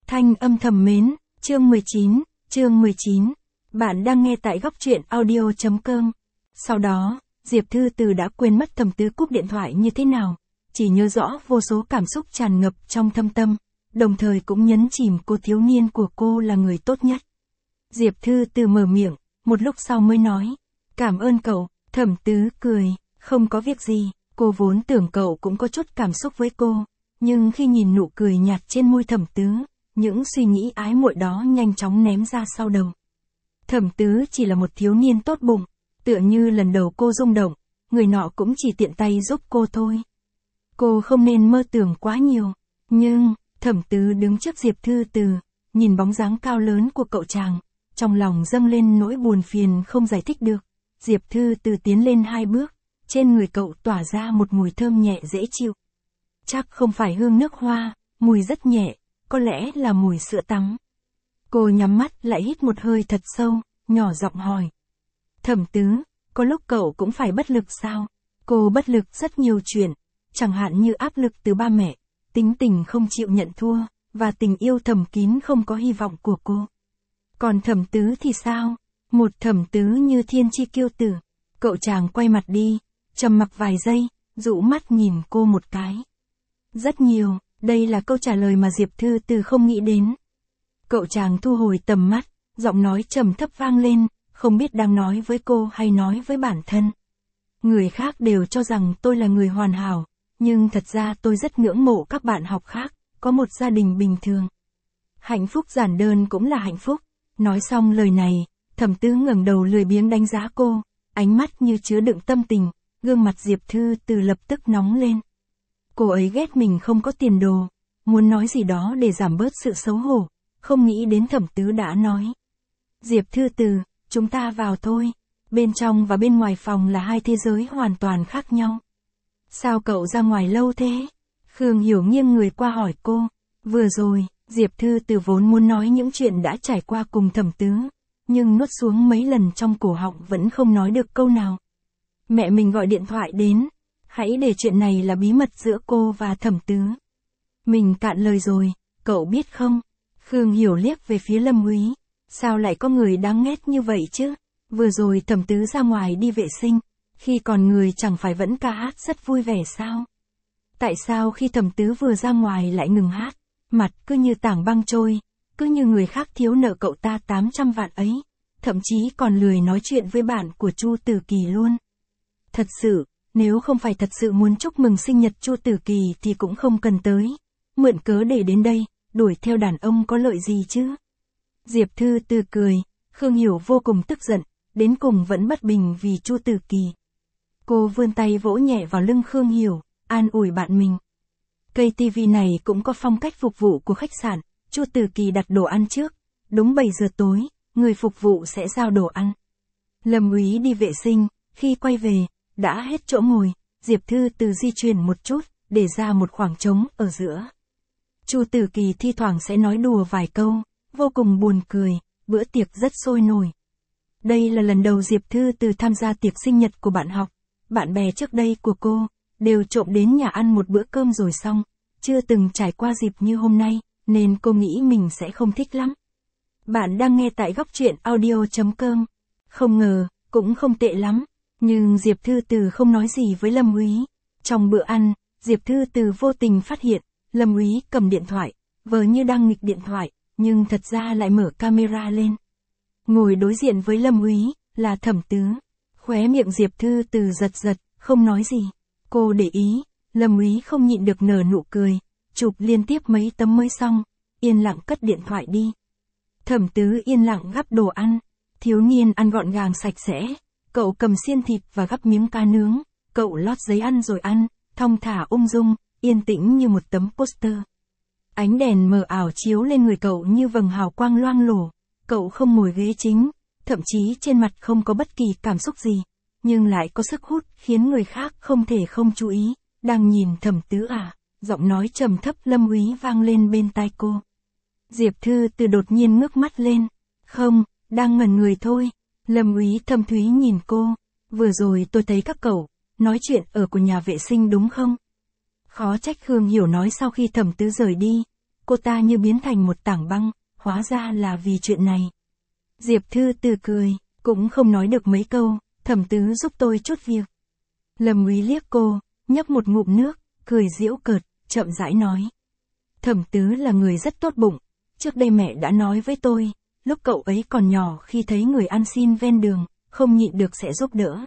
Thanh âm thầm mến, chương 19. Bạn đang nghe tại góc truyện audio.com. Sau đó, Diệp Thư Từ đã quên mất Thẩm Tứ cúp điện thoại như thế nào, chỉ nhớ rõ vô số cảm xúc tràn ngập trong thâm tâm, đồng thời cũng nhấn chìm cô thiếu niên của cô là người tốt nhất. Diệp Thư Từ mở miệng, một lúc sau mới nói, cảm ơn cậu. Thẩm Tứ cười, không có việc gì, cô vốn tưởng cậu cũng có chút cảm xúc với cô, nhưng khi nhìn nụ cười nhạt trên môi Thẩm Tứ, những suy nghĩ ái muội đó nhanh chóng ném ra sau đầu. Thẩm Tứ chỉ là một thiếu niên tốt bụng, tựa như lần đầu cô rung động, người nọ cũng chỉ tiện tay giúp cô thôi. Cô không nên mơ tưởng quá nhiều, nhưng, Thẩm Tứ đứng trước Diệp Thư Từ, nhìn bóng dáng cao lớn của cậu chàng, trong lòng dâng lên nỗi buồn phiền không giải thích được. Diệp Thư Từ tiến lên 2 bước, trên người cậu tỏa ra một mùi thơm nhẹ dễ chịu. Chắc không phải hương nước hoa, mùi rất nhẹ, có lẽ là mùi sữa tắm. Cô nhắm mắt lại hít một hơi thật sâu, nhỏ giọng hỏi. Thẩm Tứ, có lúc cậu cũng phải bất lực sao? Cô bất lực rất nhiều chuyện, chẳng hạn như áp lực từ ba mẹ, tính tình không chịu nhận thua, và tình yêu thầm kín không có hy vọng của cô. Còn Thẩm Tứ thì sao? Một Thẩm Tứ như thiên chi kiêu tử. Cậu chàng quay mặt đi, trầm mặc vài giây, dụ mắt nhìn cô một cái. Rất nhiều, đây là câu trả lời mà Diệp Thư Từ không nghĩ đến. Cậu chàng thu hồi tầm mắt, giọng nói trầm thấp vang lên, không biết đang nói với cô hay nói với bản thân. Người khác đều cho rằng tôi là người hoàn hảo, nhưng thật ra tôi rất ngưỡng mộ các bạn học khác, có một gia đình bình thường. Hạnh phúc giản đơn cũng là hạnh phúc. Nói xong lời này, Thẩm Tứ ngẩng đầu lười biếng đánh giá cô, ánh mắt như chứa đựng tâm tình, gương mặt Diệp Thư Từ lập tức nóng lên. Cô ấy ghét mình không có tiền đồ, muốn nói gì đó để giảm bớt sự xấu hổ, không nghĩ đến Thẩm Tứ đã nói. Diệp Thư Từ, chúng ta vào thôi, bên trong và bên ngoài phòng là hai thế giới hoàn toàn khác nhau. Sao cậu ra ngoài lâu thế? Khương Hiểu nghiêng người qua hỏi cô. Vừa rồi, Diệp Thư Từ vốn muốn nói những chuyện đã trải qua cùng Thẩm Tứ, nhưng nuốt xuống mấy lần trong cổ họng vẫn không nói được câu nào. Mẹ mình gọi điện thoại đến, hãy để chuyện này là bí mật giữa cô và Thẩm Tứ. Mình cạn lời rồi, cậu biết không? Khương Hiểu liếc về phía Lâm Úy, sao lại có người đáng ghét như vậy chứ? Vừa rồi Thẩm Tứ ra ngoài đi vệ sinh, khi còn người chẳng phải vẫn ca hát rất vui vẻ sao? Tại sao khi Thẩm Tứ vừa ra ngoài lại ngừng hát, mặt cứ như tảng băng trôi, cứ như người khác thiếu nợ cậu ta 800 vạn ấy, thậm chí còn lười nói chuyện với bạn của Chu Tử Kỳ luôn. Thật sự, nếu không phải thật sự muốn chúc mừng sinh nhật Chu Tử Kỳ thì cũng không cần tới, mượn cớ để đến đây, đuổi theo đàn ông có lợi gì chứ? Diệp Thư Từ cười, Khương Hiểu vô cùng tức giận, đến cùng vẫn bất bình vì Chu Tử Kỳ. Cô vươn tay vỗ nhẹ vào lưng Khương Hiểu, an ủi bạn mình. Cây TV này cũng có phong cách phục vụ của khách sạn, Chu Tử Kỳ đặt đồ ăn trước, đúng 7 giờ tối, người phục vụ sẽ giao đồ ăn. Lâm Úy đi vệ sinh, khi quay về, đã hết chỗ ngồi, Diệp Thư Từ di chuyển một chút, để ra một khoảng trống ở giữa. Chu Tử Kỳ thi thoảng sẽ nói đùa vài câu, vô cùng buồn cười, bữa tiệc rất sôi nổi. Đây là lần đầu Diệp Thư Từ tham gia tiệc sinh nhật của bạn học, bạn bè trước đây của cô, đều trộm đến nhà ăn một bữa cơm rồi xong, chưa từng trải qua dịp như hôm nay, nên cô nghĩ mình sẽ không thích lắm. Bạn đang nghe tại góc truyện audio.com. Không ngờ, cũng không tệ lắm, nhưng Diệp Thư Từ không nói gì với Lâm Úy. Trong bữa ăn, Diệp Thư Từ vô tình phát hiện, Lâm Úy cầm điện thoại, vờ như đang nghịch điện thoại, nhưng thật ra lại mở camera lên. Ngồi đối diện với Lâm Úy, là Thẩm Tứ. Khóe miệng Diệp Thư Từ giật giật, không nói gì. Cô để ý, Lâm Úy không nhịn được nở nụ cười, chụp liên tiếp mấy tấm mới xong, yên lặng cất điện thoại đi. Thẩm Tứ yên lặng gắp đồ ăn, thiếu niên ăn gọn gàng sạch sẽ, cậu cầm xiên thịt và gắp miếng cá nướng, cậu lót giấy ăn rồi ăn, thong thả ung dung, yên tĩnh như một tấm poster. Ánh đèn mờ ảo chiếu lên người cậu như vầng hào quang loang lổ, cậu không ngồi ghế chính, thậm chí trên mặt không có bất kỳ cảm xúc gì, nhưng lại có sức hút khiến người khác không thể không chú ý. Đang nhìn Thẩm Tứ à? Giọng nói trầm thấp Lâm Úy vang lên bên tai cô. Diệp Thư Từ đột nhiên ngước mắt lên. Không, đang ngẩn người thôi. Lâm Úy thâm thúy nhìn cô. Vừa rồi tôi thấy các cậu nói chuyện ở của nhà vệ sinh đúng không? Khó trách Khương Hiểu nói sau khi Thẩm Tứ rời đi, cô ta như biến thành một tảng băng, hóa ra là vì chuyện này. Diệp Thư Từ cười, cũng không nói được mấy câu, Thẩm Tứ giúp tôi chút việc. Lâm Úy liếc cô, nhấp một ngụm nước, cười giễu cợt, chậm rãi nói. Thẩm Tứ là người rất tốt bụng, trước đây mẹ đã nói với tôi, lúc cậu ấy còn nhỏ khi thấy người ăn xin ven đường, không nhịn được sẽ giúp đỡ.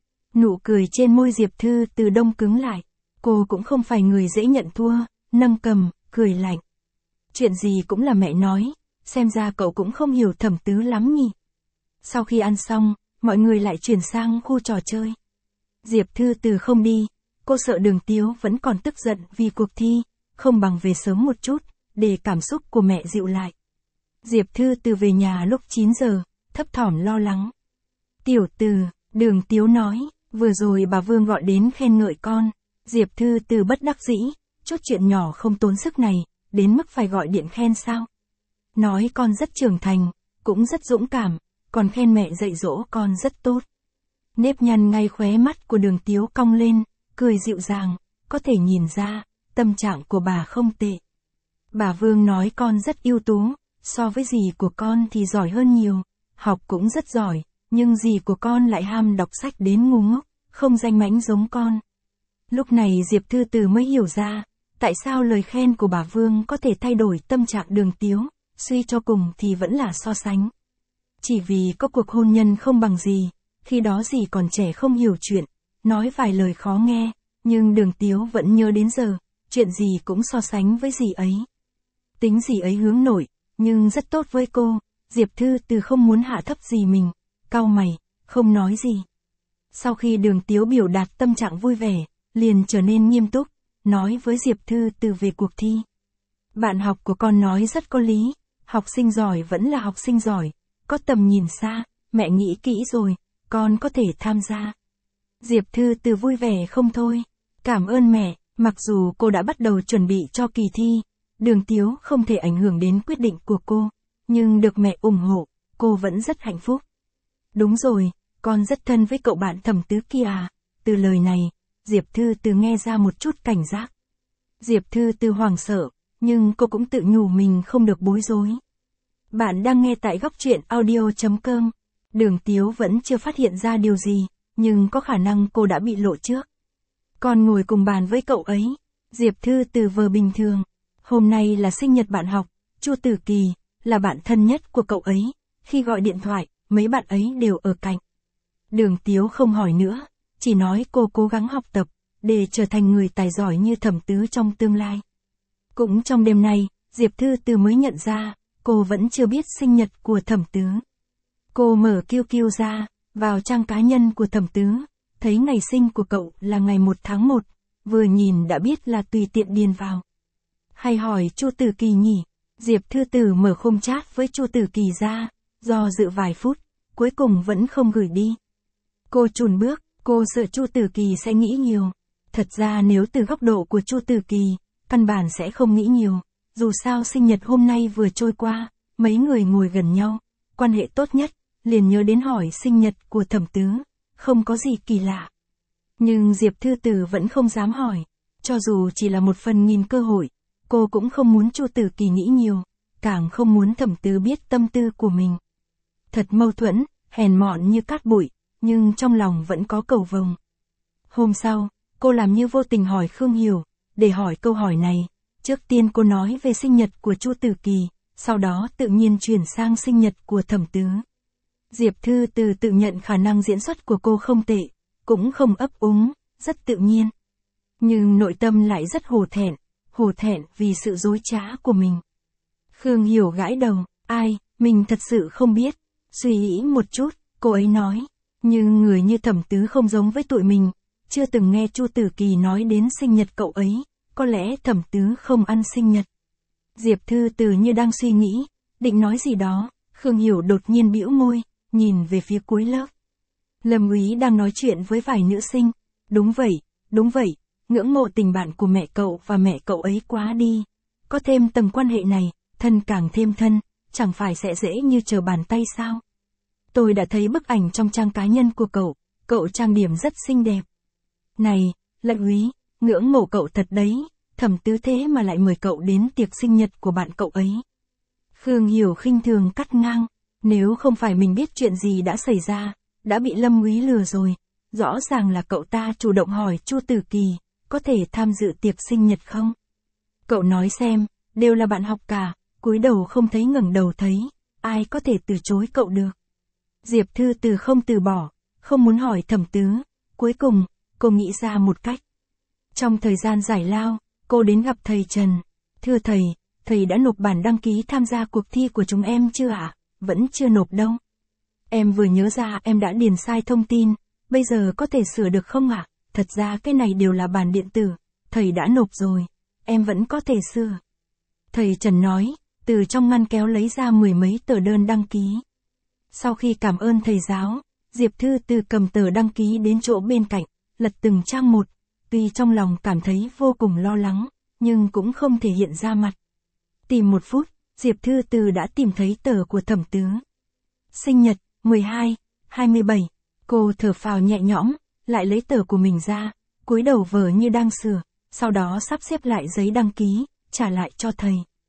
Nụ cười trên môi Diệp Thư Từ đông cứng lại, cô cũng không phải người dễ nhận thua, nâng cầm, cười lạnh. Chuyện gì cũng là mẹ nói, xem ra cậu cũng không hiểu Thẩm Tứ lắm nhỉ. Sau khi ăn xong, mọi người lại chuyển sang khu trò chơi. Diệp Thư Từ không đi, cô sợ Đường Tiếu vẫn còn tức giận vì cuộc thi, không bằng về sớm một chút, để cảm xúc của mẹ dịu lại. Diệp Thư Từ về nhà lúc 9 giờ, thấp thỏm lo lắng. Tiểu Từ, Đường Tiếu nói, vừa rồi bà Vương gọi đến khen ngợi con. Diệp Thư Từ bất đắc dĩ, chút chuyện nhỏ không tốn sức này, đến mức phải gọi điện khen sao? Nói con rất trưởng thành, cũng rất dũng cảm, còn khen mẹ dạy dỗ con rất tốt. Nếp nhăn ngay khóe mắt của Đường Tiếu cong lên, cười dịu dàng, có thể nhìn ra, tâm trạng của bà không tệ. Bà Vương nói con rất ưu tú, so với dì của con thì giỏi hơn nhiều, học cũng rất giỏi, nhưng dì của con lại ham đọc sách đến ngu ngốc, không danh mãnh giống con. Lúc này Diệp Thư Từ mới hiểu ra, tại sao lời khen của bà Vương có thể thay đổi tâm trạng Đường Tiếu, suy cho cùng thì vẫn là so sánh. Chỉ vì có cuộc hôn nhân không bằng dì, khi đó dì còn trẻ không hiểu chuyện, nói vài lời khó nghe, nhưng Đường Tiếu vẫn nhớ đến giờ, chuyện gì cũng so sánh với dì ấy. Tính dì ấy hướng nội, nhưng rất tốt với cô, Diệp Thư Từ không muốn hạ thấp dì mình, cau mày, không nói gì. Sau khi Đường Tiếu biểu đạt tâm trạng vui vẻ, liền trở nên nghiêm túc, nói với Diệp Thư Từ về cuộc thi. Bạn học của con nói rất có lý, học sinh giỏi vẫn là học sinh giỏi, có tầm nhìn xa, mẹ nghĩ kỹ rồi, con có thể tham gia. Diệp Thư Từ vui vẻ không thôi, cảm ơn mẹ, mặc dù cô đã bắt đầu chuẩn bị cho kỳ thi, Đường Tiếu không thể ảnh hưởng đến quyết định của cô, nhưng được mẹ ủng hộ, cô vẫn rất hạnh phúc. Đúng rồi, con rất thân với cậu bạn Thẩm Tứ kia à, từ lời này, Diệp Thư Từ nghe ra một chút cảnh giác. Diệp Thư Từ hoảng sợ, nhưng cô cũng tự nhủ mình không được bối rối. Bạn đang nghe tại góc truyện audio.com. Đường Tiếu vẫn chưa phát hiện ra điều gì, nhưng có khả năng cô đã bị lộ trước. Con ngồi cùng bàn với cậu ấy, Diệp Thư Từ vờ bình thường. Hôm nay là sinh nhật bạn học, Chu Tử Kỳ, là bạn thân nhất của cậu ấy. Khi gọi điện thoại, mấy bạn ấy đều ở cạnh. Đường Tiếu không hỏi nữa, chỉ nói cô cố gắng học tập, để trở thành người tài giỏi như Thẩm Tứ trong tương lai. Cũng trong đêm nay, Diệp Thư Từ mới nhận ra, cô vẫn chưa biết sinh nhật của Thẩm Tứ. Cô mở QQ ra, vào trang cá nhân của Thẩm Tứ, thấy ngày sinh của cậu là ngày 1 tháng 1, vừa nhìn đã biết là tùy tiện điền vào. Hay hỏi Chu Tử Kỳ nhỉ? Diệp Thư Từ mở khung chat với Chu Tử Kỳ ra, do dự vài phút, cuối cùng vẫn không gửi đi. Cô chùn bước, cô sợ Chu Tử Kỳ sẽ nghĩ nhiều. Thật ra nếu từ góc độ của Chu Tử Kỳ, căn bản sẽ không nghĩ nhiều, dù sao sinh nhật hôm nay vừa trôi qua, mấy người ngồi gần nhau, quan hệ tốt nhất, liền nhớ đến hỏi sinh nhật của Thẩm Tứ, không có gì kỳ lạ. Nhưng Diệp Thư Từ vẫn không dám hỏi, cho dù chỉ là một phần nghìn cơ hội, cô cũng không muốn Chu Tử Kỳ nghĩ nhiều, càng không muốn Thẩm Tứ biết tâm tư của mình. Thật mâu thuẫn, hèn mọn như cát bụi, nhưng trong lòng vẫn có cầu vồng. Hôm sau, cô làm như vô tình hỏi Khương Hiểu, để hỏi câu hỏi này, trước tiên cô nói về sinh nhật của Chu Tử Kỳ, sau đó tự nhiên chuyển sang sinh nhật của Thẩm Tứ. Diệp Thư Từ tự nhận khả năng diễn xuất của cô không tệ, cũng không ấp úng, rất tự nhiên. Nhưng nội tâm lại rất hổ thẹn vì sự dối trá của mình. Khương Hiểu gãi đầu, ai, mình thật sự không biết, suy nghĩ một chút, cô ấy nói, nhưng người như Thẩm Tứ không giống với tụi mình, chưa từng nghe Chu Tử Kỳ nói đến sinh nhật cậu ấy, có lẽ Thẩm Tứ không ăn sinh nhật. Diệp Thư Từ như đang suy nghĩ, định nói gì đó, Khương Hiểu đột nhiên bĩu môi, nhìn về phía cuối lớp. Lâm Úy đang nói chuyện với vài nữ sinh, đúng vậy, ngưỡng mộ tình bạn của mẹ cậu và mẹ cậu ấy quá đi. Có thêm tầng quan hệ này, thân càng thêm thân, chẳng phải sẽ dễ như trở bàn tay sao? Tôi đã thấy bức ảnh trong trang cá nhân của cậu trang điểm rất xinh đẹp. Này, Lâm Úy, ngưỡng mộ cậu thật đấy, Thẩm Tứ thế mà lại mời cậu đến tiệc sinh nhật của bạn cậu ấy. Khương Hiểu khinh thường cắt ngang, nếu không phải mình biết chuyện gì đã xảy ra, đã bị Lâm Úy lừa rồi. Rõ ràng là cậu ta chủ động hỏi Chu Tử Kỳ, có thể tham dự tiệc sinh nhật không? Cậu nói xem, đều là bạn học cả, cúi đầu không thấy ngẩng đầu thấy, ai có thể từ chối cậu được. Diệp Thư Từ không từ bỏ, không muốn hỏi Thẩm Tứ, cuối cùng, cô nghĩ ra một cách. Trong thời gian giải lao, cô đến gặp thầy Trần. Thưa thầy, thầy đã nộp bản đăng ký tham gia cuộc thi của chúng em chưa ạ? Vẫn chưa nộp đâu. Em vừa nhớ ra em đã điền sai thông tin, bây giờ có thể sửa được không ạ? Thật ra cái này đều là bản điện tử, thầy đã nộp rồi, em vẫn có thể sửa. Thầy Trần nói, từ trong ngăn kéo lấy ra 10 mấy tờ đơn đăng ký. Sau khi cảm ơn thầy giáo, Diệp Thư Từ cầm tờ đăng ký đến chỗ bên cạnh, lật từng trang một, tuy trong lòng cảm thấy vô cùng lo lắng, nhưng cũng không thể hiện ra mặt. Tìm một phút, Diệp Thư Từ đã tìm thấy tờ của Thẩm Tứ. Sinh nhật, 12, 27, cô thở phào nhẹ nhõm, lại lấy tờ của mình ra, cúi đầu vờ như đang sửa, sau đó sắp xếp lại giấy đăng ký, trả lại cho thầy.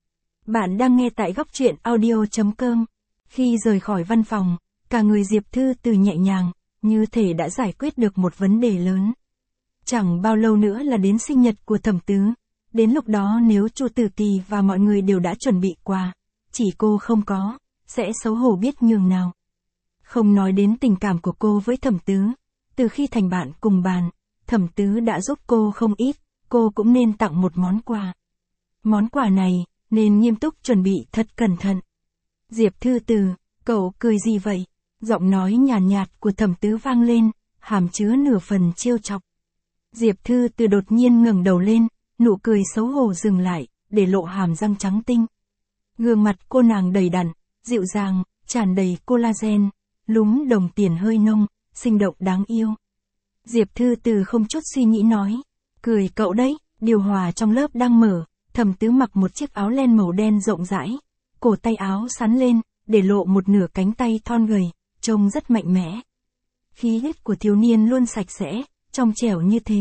Bạn đang nghe tại góc truyện audio.com. Khi rời khỏi văn phòng, cả người Diệp Thư Từ nhẹ nhàng, như thể đã giải quyết được một vấn đề lớn. Chẳng bao lâu nữa là đến sinh nhật của Thẩm Tứ, đến lúc đó nếu Chu Tử Kỳ và mọi người đều đã chuẩn bị quà, chỉ cô không có, sẽ xấu hổ biết nhường nào. Không nói đến tình cảm của cô với Thẩm Tứ, từ khi thành bạn cùng bàn, Thẩm Tứ đã giúp cô không ít, cô cũng nên tặng một món quà. Món quà này, nên nghiêm túc chuẩn bị thật cẩn thận. Diệp Thư Từ, cậu cười gì vậy? Giọng nói nhàn nhạt của Thẩm Tứ vang lên, hàm chứa nửa phần trêu chọc. Diệp Thư Từ đột nhiên ngẩng đầu lên, nụ cười xấu hổ dừng lại, để lộ hàm răng trắng tinh. Gương mặt cô nàng đầy đặn, dịu dàng, tràn đầy collagen, lúm đồng tiền hơi nông, sinh động đáng yêu. Diệp Thư Từ không chút suy nghĩ nói, cười cậu đấy. Điều hòa trong lớp đang mở, Thẩm Tứ mặc một chiếc áo len màu đen rộng rãi, cổ tay áo xắn lên, để lộ một nửa cánh tay thon gầy, trông rất mạnh mẽ. Khí huyết của thiếu niên luôn sạch sẽ, trong trẻo như thế.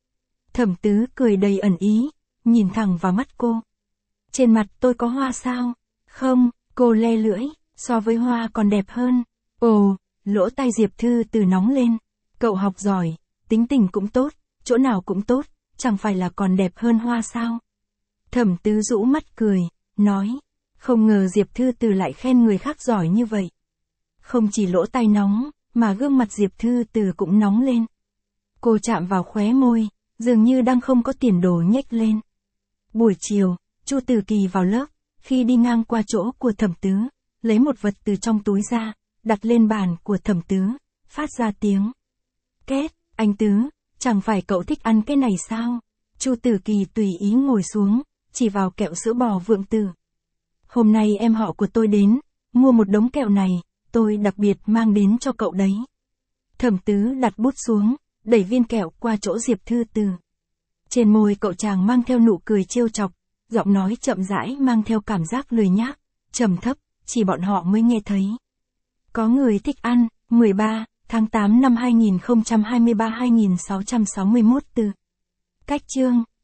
Thẩm Tứ cười đầy ẩn ý, nhìn thẳng vào mắt cô. Trên mặt tôi có hoa sao? Không, cô le lưỡi, so với hoa còn đẹp hơn. Ồ, lỗ tai Diệp Thư Từ nóng lên. Cậu học giỏi, tính tình cũng tốt, chỗ nào cũng tốt, chẳng phải là còn đẹp hơn hoa sao? Thẩm Tứ rũ mắt cười, nói, không ngờ Diệp Thư Từ lại khen người khác giỏi như vậy. Không chỉ lỗ tai nóng, mà gương mặt Diệp Thư Từ cũng nóng lên. Cô chạm vào khóe môi, dường như đang không có tiền đồ nhếch lên. Buổi chiều, Chu Tử Kỳ vào lớp, khi đi ngang qua chỗ của Thẩm Tứ, lấy một vật từ trong túi ra, đặt lên bàn của Thẩm Tứ, phát ra tiếng két. Anh Tứ, chẳng phải cậu thích ăn cái này sao? Chu Tử Kỳ tùy ý ngồi xuống, chỉ vào kẹo sữa bò Vượng Tử. Hôm nay em họ của tôi đến, mua một đống kẹo này, tôi đặc biệt mang đến cho cậu đấy. Thẩm Tứ đặt bút xuống, đẩy viên kẹo qua chỗ Diệp Thư Từ. Trên môi cậu chàng mang theo nụ cười trêu chọc, giọng nói chậm rãi mang theo cảm giác lười nhác, trầm thấp, chỉ bọn họ mới nghe thấy. Có người thích ăn, 13 tháng 8 năm 2023 2661 từ. Cách chương